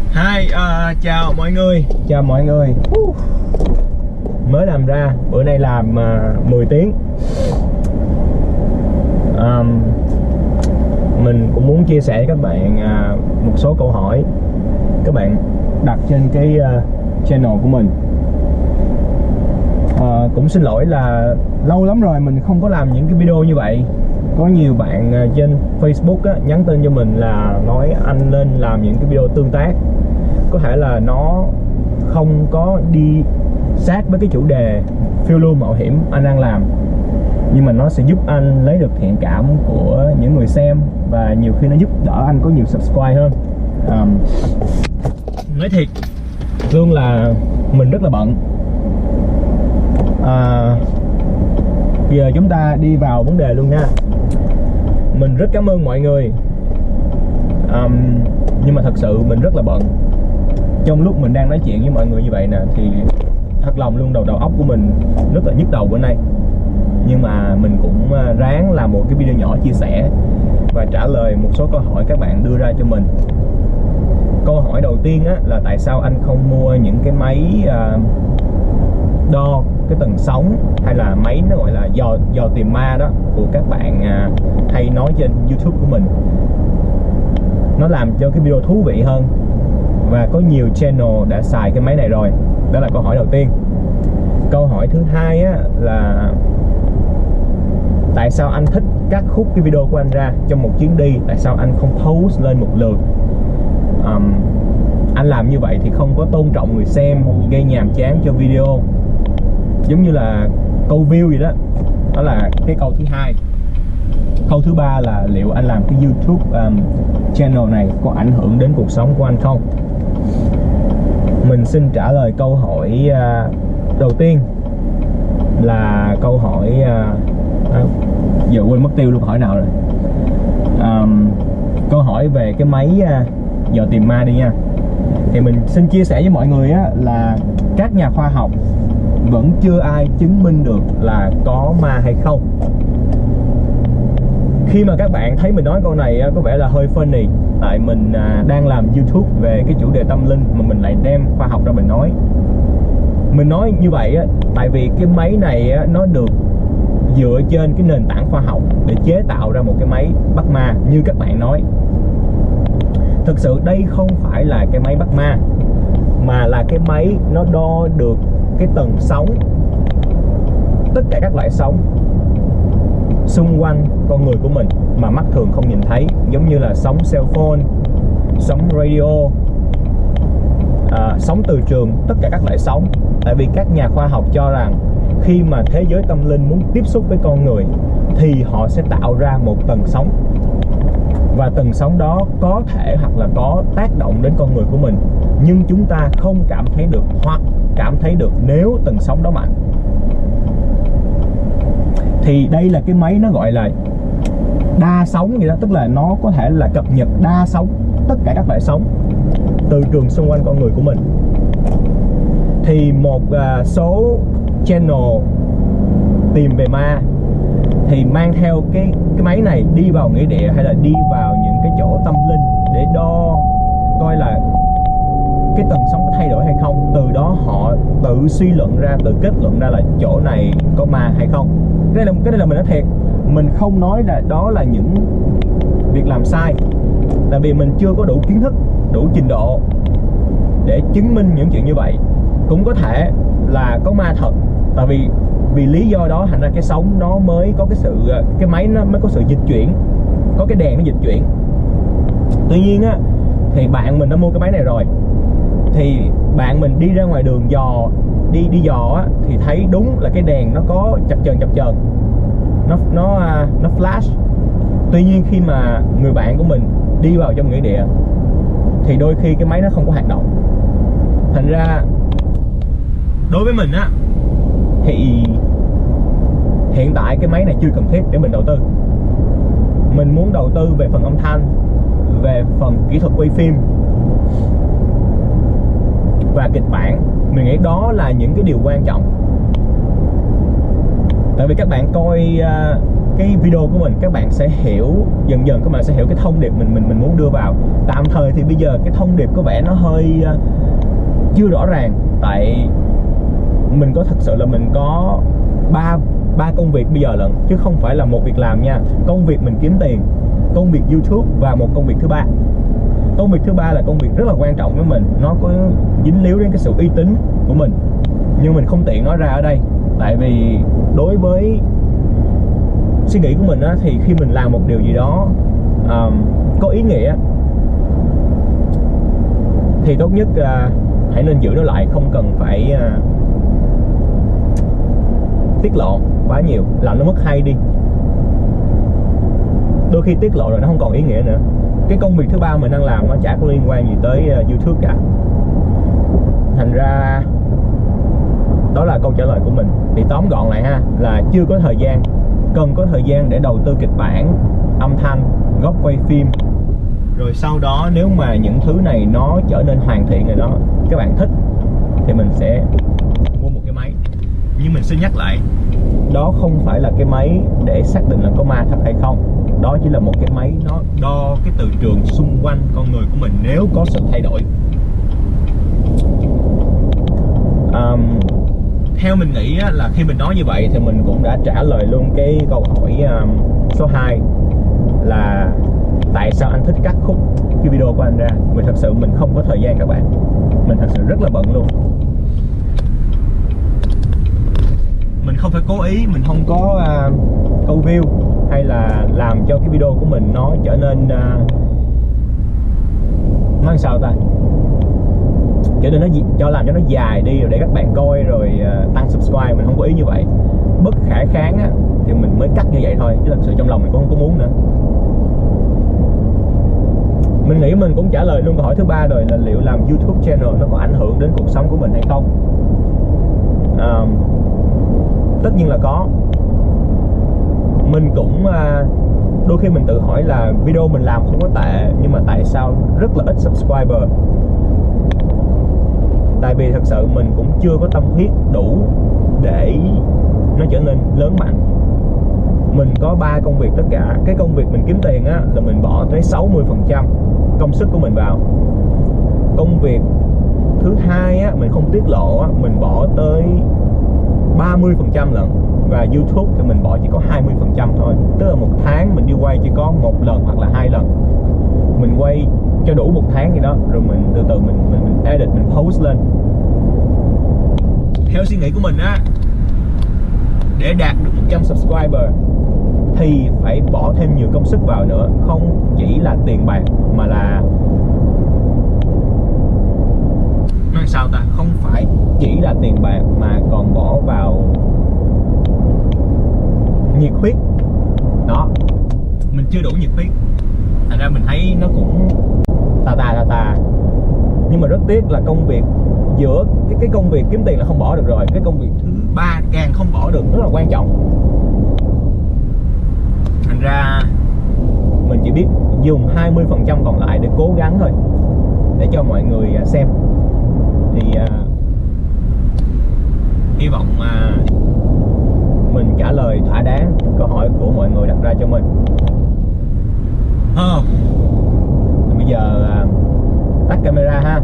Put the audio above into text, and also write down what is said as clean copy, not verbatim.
Hi, chào mọi người. Mới làm ra, bữa nay làm 10 tiếng. Mình cũng muốn chia sẻ với các bạn một số câu hỏi các bạn đặt trên cái channel của mình. Cũng xin lỗi là lâu lắm rồi mình không có làm những cái video như vậy. Có nhiều bạn trên Facebook nhắn tin cho mình là nói anh nên làm những cái video tương tác. Có thể là nó không có đi sát với cái chủ đề phiêu lưu mạo hiểm anh đang làm, nhưng mà nó sẽ giúp anh lấy được thiện cảm của những người xem, và nhiều khi nó giúp đỡ anh có nhiều subscribe hơn. Nói thiệt luôn là mình rất là bận. Giờ chúng ta đi vào vấn đề luôn nha. Mình rất cảm ơn mọi người, nhưng mà thật sự mình rất là bận. Trong lúc mình đang nói chuyện với mọi người như vậy nè, thì thật lòng luôn đầu óc của mình rất là nhức đầu bữa nay. Nhưng mà mình cũng ráng làm một cái video nhỏ chia sẻ và trả lời một số câu hỏi các bạn đưa ra cho mình. Câu hỏi đầu tiên là tại sao anh không mua những cái máy đo cái tần sóng, hay là máy nó gọi là dò tìm ma đó của các bạn hay nói trên YouTube của mình. Nó làm cho cái video thú vị hơn, và có nhiều channel đã xài cái máy này rồi. Đó là câu hỏi đầu tiên. Câu hỏi thứ hai là tại sao anh thích cắt khúc cái video của anh ra trong một chuyến đi, tại sao anh không post lên một lượt? Anh làm như vậy thì không có tôn trọng người xem, gây nhàm chán cho video. Giống như là câu view gì đó. Đó là cái câu thứ hai. Câu thứ ba là liệu anh làm cái YouTube channel này có ảnh hưởng đến cuộc sống của anh không? Mình xin trả lời câu hỏi đầu tiên là câu hỏi giờ quên mất tiêu luôn, hỏi nào rồi. Câu hỏi về cái máy dò tìm ma đi nha. Thì mình xin chia sẻ với mọi người là các nhà khoa học vẫn chưa ai chứng minh được là có ma hay không. Khi mà các bạn thấy mình nói câu này có vẻ là hơi funny, tại mình đang làm YouTube về cái chủ đề tâm linh mà mình lại đem khoa học ra mình nói. Mình nói như vậy tại vì cái máy này nó được dựa trên cái nền tảng khoa học để chế tạo ra một cái máy bắt ma như các bạn nói. Thực sự đây không phải là cái máy bắt ma, mà là cái máy nó đo được cái tần sóng, tất cả các loại sóng xung quanh con người của mình mà mắt thường không nhìn thấy, giống như là sóng cell phone, sóng radio, sóng từ trường, tất cả các loại sóng. Tại vì các nhà khoa học cho rằng khi mà thế giới tâm linh muốn tiếp xúc với con người thì họ sẽ tạo ra một tần sóng, và tần sóng đó có thể hoặc là có tác động đến con người của mình, nhưng chúng ta không cảm thấy được, hoặc cảm thấy được nếu tần sóng đó mạnh. Thì đây là cái máy nó gọi là đa sóng vậy đó, tức là nó có thể là cập nhật đa sóng, tất cả các loại sóng từ trường xung quanh con người của mình. Thì một số channel tìm về ma thì mang theo cái máy này đi vào nghĩa địa, hay là đi vào những cái chỗ tâm linh để đo coi là cái tần sóng có thay đổi hay không. Từ đó họ tự suy luận ra, tự kết luận ra là chỗ này có ma hay không. Cái này là mình nói thiệt, mình không nói là đó là những việc làm sai, tại vì mình chưa có đủ kiến thức, đủ trình độ để chứng minh những chuyện như vậy. Cũng có thể là có ma thật, tại vì lý do đó thành ra cái sóng nó mới có cái máy nó mới có sự dịch chuyển, có cái đèn nó dịch chuyển. Tuy nhiên thì bạn mình đã mua cái máy này rồi, thì bạn mình đi ra ngoài đường đi dò thì thấy đúng là cái đèn nó có chập chờn, nó flash. Tuy nhiên khi mà người bạn của mình đi vào trong nghĩa địa thì đôi khi cái máy nó không có hoạt động. Thành ra đối với mình thì hiện tại cái máy này chưa cần thiết để mình đầu tư. Mình muốn đầu tư về phần âm thanh, về phần kỹ thuật quay phim và kịch bản. Mình nghĩ đó là những cái điều quan trọng. Tại vì các bạn coi cái video của mình, các bạn sẽ hiểu dần dần, các bạn sẽ hiểu cái thông điệp mình muốn đưa vào. Tạm thời thì bây giờ cái thông điệp có vẻ nó hơi chưa rõ ràng, tại mình có thật sự là mình có ba công việc bây giờ lận, chứ không phải là một việc làm nha. Công việc mình kiếm tiền, công việc YouTube và một công việc thứ ba. Công việc thứ ba là công việc rất là quan trọng với mình, nó có dính líu đến cái sự uy tín của mình, nhưng mình không tiện nói ra ở đây. Tại vì đối với suy nghĩ của mình á, thì khi mình làm một điều gì đó có ý nghĩa thì tốt nhất hãy nên giữ nó lại, không cần phải tiết lộ quá nhiều, làm nó mất hay đi. Đôi khi tiết lộ rồi nó không còn ý nghĩa nữa. Cái công việc thứ ba mình đang làm nó chả có liên quan gì tới YouTube cả. Thành ra đó là câu trả lời của mình. Thì tóm gọn lại ha, là chưa có thời gian, cần có thời gian để đầu tư kịch bản, âm thanh, góc quay phim. Rồi sau đó nếu mà những thứ này nó trở nên hoàn thiện rồi đó, các bạn thích thì mình sẽ mua một cái máy. Nhưng mình xin nhắc lại, đó không phải là cái máy để xác định là có ma thật hay không. Đó chỉ là một cái máy nó đo cái từ trường xung quanh con người của mình nếu có sự thay đổi. Theo mình nghĩ là khi mình nói như vậy thì mình cũng đã trả lời luôn cái câu hỏi số 2 là tại sao anh thích cắt khúc cái video của anh ra. Vì thật sự mình không có thời gian các bạn, mình thật sự rất là bận luôn. Mình không phải cố ý, mình không có câu view hay là làm cho cái video của mình nó trở nên nói sao ta, cho nên nó làm cho nó dài đi rồi để các bạn coi rồi tăng subscribe. Mình không có ý như vậy. Bất khả kháng á, thì mình mới cắt như vậy thôi, chứ thật sự trong lòng mình cũng không có muốn nữa. Mình nghĩ mình cũng trả lời luôn câu hỏi thứ ba rồi, là liệu làm YouTube channel nó có ảnh hưởng đến cuộc sống của mình hay không. Tất nhiên là có. Mình cũng đôi khi mình tự hỏi là video mình làm không có tệ, nhưng mà tại sao rất là ít subscriber. Tại vì thật sự mình cũng chưa có tâm huyết đủ để nó trở nên lớn mạnh. Mình có 3 công việc tất cả. Cái công việc mình kiếm tiền á, là mình bỏ tới 60% công sức của mình vào. Công việc thứ hai á, mình không tiết lộ á, mình bỏ tới 30% lận. Và YouTube thì mình bỏ chỉ có 20% thôi. Tức là một tháng mình đi quay chỉ có 1 lần hoặc là 2 lần. Mình quay cho đủ 1 tháng gì đó, rồi mình từ từ mình edit, mình post lên. Theo suy nghĩ của mình á, để đạt được 100 subscriber thì phải bỏ thêm nhiều công sức vào nữa. Không chỉ là tiền bạc mà là nói sao ta, không phải chỉ là tiền bạc mà còn bỏ vào nhiệt huyết. Đó, mình chưa đủ nhiệt huyết, thành ra mình thấy nó cũng tà. Nhưng mà rất tiếc là công việc giữa cái công việc kiếm tiền là không bỏ được rồi, cái công việc thứ ba càng không bỏ được, rất là quan trọng. Thành ra mình chỉ biết dùng 20% còn lại để cố gắng thôi, để cho mọi người xem. Thì hy vọng mình trả lời thỏa đáng câu hỏi của mọi người đặt ra cho mình. Bây giờ tắt camera ha.